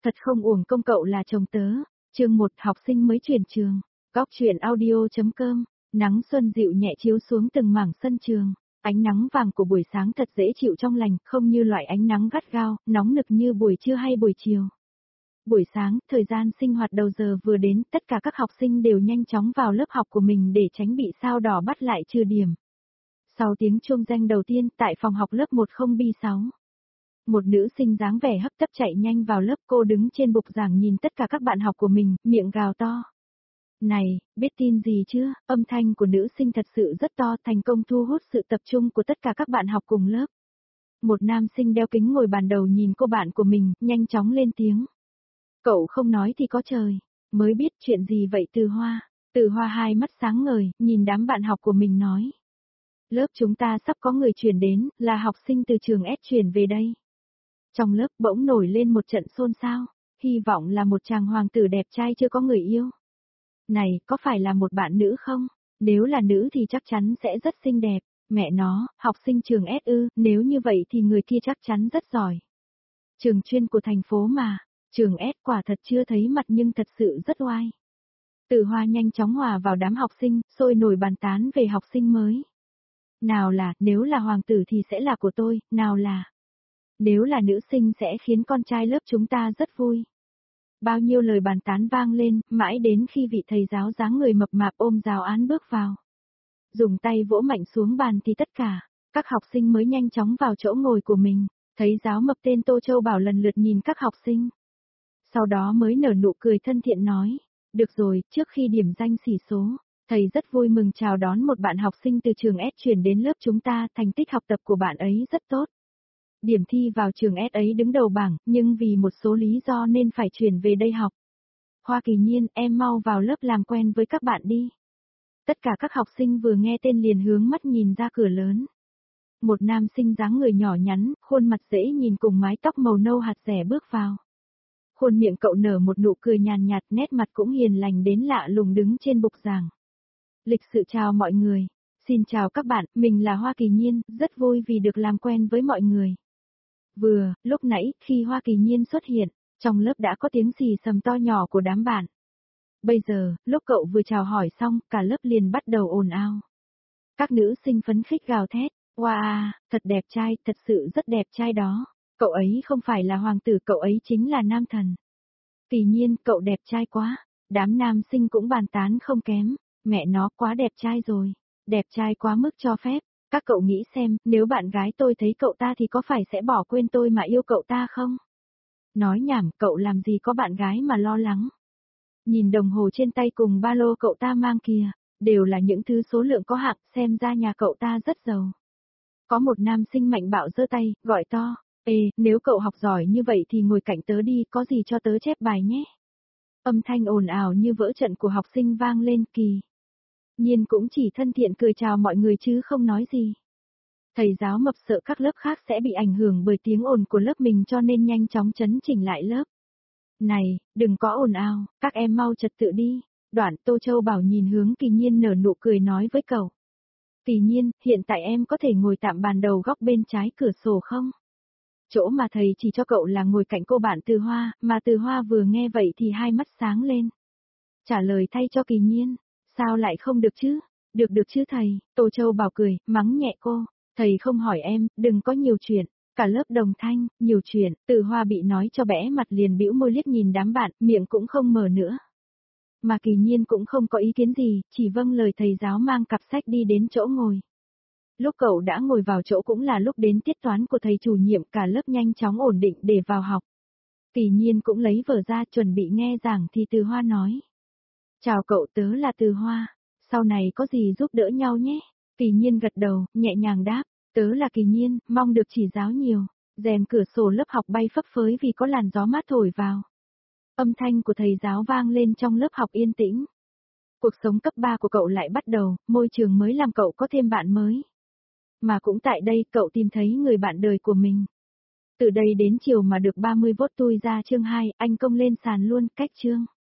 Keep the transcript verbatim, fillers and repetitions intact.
Thật không uổng công cậu là chồng tớ. Chương một học sinh mới chuyển trường. Góc truyện audio.com. Nắng xuân dịu nhẹ chiếu xuống từng mảng sân trường. Ánh nắng vàng của buổi sáng thật dễ chịu trong lành, không như loại ánh nắng gắt gao, nóng nực như buổi trưa hay buổi chiều. Buổi sáng, thời gian sinh hoạt đầu giờ vừa đến, tất cả các học sinh đều nhanh chóng vào lớp học của mình để tránh bị sao đỏ bắt lại trừ điểm. Sau tiếng chuông reng đầu tiên, tại phòng học lớp một không B sáu. Một nữ sinh dáng vẻ hấp tấp chạy nhanh vào lớp, cô đứng trên bục giảng nhìn tất cả các bạn học của mình, miệng gào to. Này, biết tin gì chưa, âm thanh của nữ sinh thật sự rất to, thành công thu hút sự tập trung của tất cả các bạn học cùng lớp. Một nam sinh đeo kính ngồi bàn đầu nhìn cô bạn của mình, nhanh chóng lên tiếng. Cậu không nói thì có trời, mới biết chuyện gì vậy Từ Hoa. Từ Hoa hai mắt sáng ngời, nhìn đám bạn học của mình nói. Lớp chúng ta sắp có người chuyển đến, là học sinh từ trường S chuyển về đây. Trong lớp bỗng nổi lên một trận xôn xao, hy vọng là một chàng hoàng tử đẹp trai chưa có người yêu. Này, có phải là một bạn nữ không? Nếu là nữ thì chắc chắn sẽ rất xinh đẹp. Mẹ nó, học sinh trường S ư, nếu như vậy thì người kia chắc chắn rất giỏi. Trường chuyên của thành phố mà, trường S quả thật chưa thấy mặt nhưng thật sự rất oai. Từ Hoa nhanh chóng hòa vào đám học sinh, sôi nổi bàn tán về học sinh mới. Nào là, nếu là hoàng tử thì sẽ là của tôi, nào là, nếu là nữ sinh sẽ khiến con trai lớp chúng ta rất vui. Bao nhiêu lời bàn tán vang lên, mãi đến khi vị thầy giáo dáng người mập mạp ôm giáo án bước vào. Dùng tay vỗ mạnh xuống bàn thì tất cả, các học sinh mới nhanh chóng vào chỗ ngồi của mình, thấy giáo mập tên Tô Châu Bảo lần lượt nhìn các học sinh. Sau đó mới nở nụ cười thân thiện nói, được rồi, trước khi điểm danh xỉ số, thầy rất vui mừng chào đón một bạn học sinh từ trường S chuyển đến lớp chúng ta, thành tích học tập của bạn ấy rất tốt. Điểm thi vào trường S ấy đứng đầu bảng, nhưng vì một số lý do nên phải chuyển về đây học. Hoa Kỳ Nhiên, em mau vào lớp làm quen với các bạn đi. Tất cả các học sinh vừa nghe tên liền hướng mắt nhìn ra cửa lớn. Một nam sinh dáng người nhỏ nhắn, khuôn mặt dễ nhìn cùng mái tóc màu nâu hạt rẻ bước vào. Khuôn miệng cậu nở một nụ cười nhàn nhạt, nét mặt cũng hiền lành đến lạ lùng đứng trên bục giảng. Lịch sự chào mọi người. Xin chào các bạn, mình là Hoa Kỳ Nhiên, rất vui vì được làm quen với mọi người. Vừa, lúc nãy, khi Hoa Kỳ Nhiên xuất hiện, trong lớp đã có tiếng xì xầm to nhỏ của đám bạn. Bây giờ, lúc cậu vừa chào hỏi xong, cả lớp liền bắt đầu ồn ào. Các nữ sinh phấn khích gào thét, wow, thật đẹp trai, thật sự rất đẹp trai đó. Cậu ấy không phải là hoàng tử, cậu ấy chính là nam thần. Kỳ Nhiên, cậu đẹp trai quá. Đám nam sinh cũng bàn tán không kém, mẹ nó quá đẹp trai rồi, đẹp trai quá mức cho phép. Các cậu nghĩ xem, nếu bạn gái tôi thấy cậu ta thì có phải sẽ bỏ quên tôi mà yêu cậu ta không? Nói nhảm, cậu làm gì có bạn gái mà lo lắng. Nhìn đồng hồ trên tay cùng ba lô cậu ta mang kìa, đều là những thứ số lượng có hạng, xem ra nhà cậu ta rất giàu. Có một nam sinh mạnh bạo giơ tay, gọi to, ê, nếu cậu học giỏi như vậy thì ngồi cạnh tớ đi, có gì cho tớ chép bài nhé. Âm thanh ồn ào như vỡ trận của học sinh vang lên. Kỳ Nhiên cũng chỉ thân thiện cười chào mọi người chứ không nói gì. Thầy giáo mập sợ các lớp khác sẽ bị ảnh hưởng bởi tiếng ồn của lớp mình cho nên nhanh chóng chấn chỉnh lại lớp. Này, đừng có ồn ào, các em mau trật tự đi. Đoạn Tô Châu Bảo nhìn hướng Kỳ Nhiên nở nụ cười nói với cậu. Kỳ Nhiên, hiện tại em có thể ngồi tạm bàn đầu góc bên trái cửa sổ không? Chỗ mà thầy chỉ cho cậu là ngồi cạnh cô bạn Từ Hoa, mà Từ Hoa vừa nghe vậy thì hai mắt sáng lên. Trả lời thay cho Kỳ Nhiên. Sao lại không được chứ? Được được chứ thầy, Tô Châu Bảo cười, mắng nhẹ cô. Thầy không hỏi em, đừng có nhiều chuyện. Cả lớp đồng thanh, nhiều chuyện, Từ Hoa bị nói cho bẽ mặt liền bĩu môi liếc nhìn đám bạn, miệng cũng không mở nữa. Mà Kỳ Nhiên cũng không có ý kiến gì, chỉ vâng lời thầy giáo mang cặp sách đi đến chỗ ngồi. Lúc cậu đã ngồi vào chỗ cũng là lúc đến tiết toán của thầy chủ nhiệm, cả lớp nhanh chóng ổn định để vào học. Kỳ Nhiên cũng lấy vở ra chuẩn bị nghe giảng thì Từ Hoa nói. Chào cậu, tớ là Từ Hoa, sau này có gì giúp đỡ nhau nhé. Kỳ Nhiên gật đầu, nhẹ nhàng đáp, tớ là Kỳ Nhiên, mong được chỉ giáo nhiều. Rèm cửa sổ lớp học bay phấp phới vì có làn gió mát thổi vào. Âm thanh của thầy giáo vang lên trong lớp học yên tĩnh. Cuộc sống cấp ba của cậu lại bắt đầu, môi trường mới làm cậu có thêm bạn mới. Mà cũng tại đây cậu tìm thấy người bạn đời của mình. Từ đây đến chiều mà được ba mươi vốt tui ra chương hai, anh công lên sàn luôn, cách chương.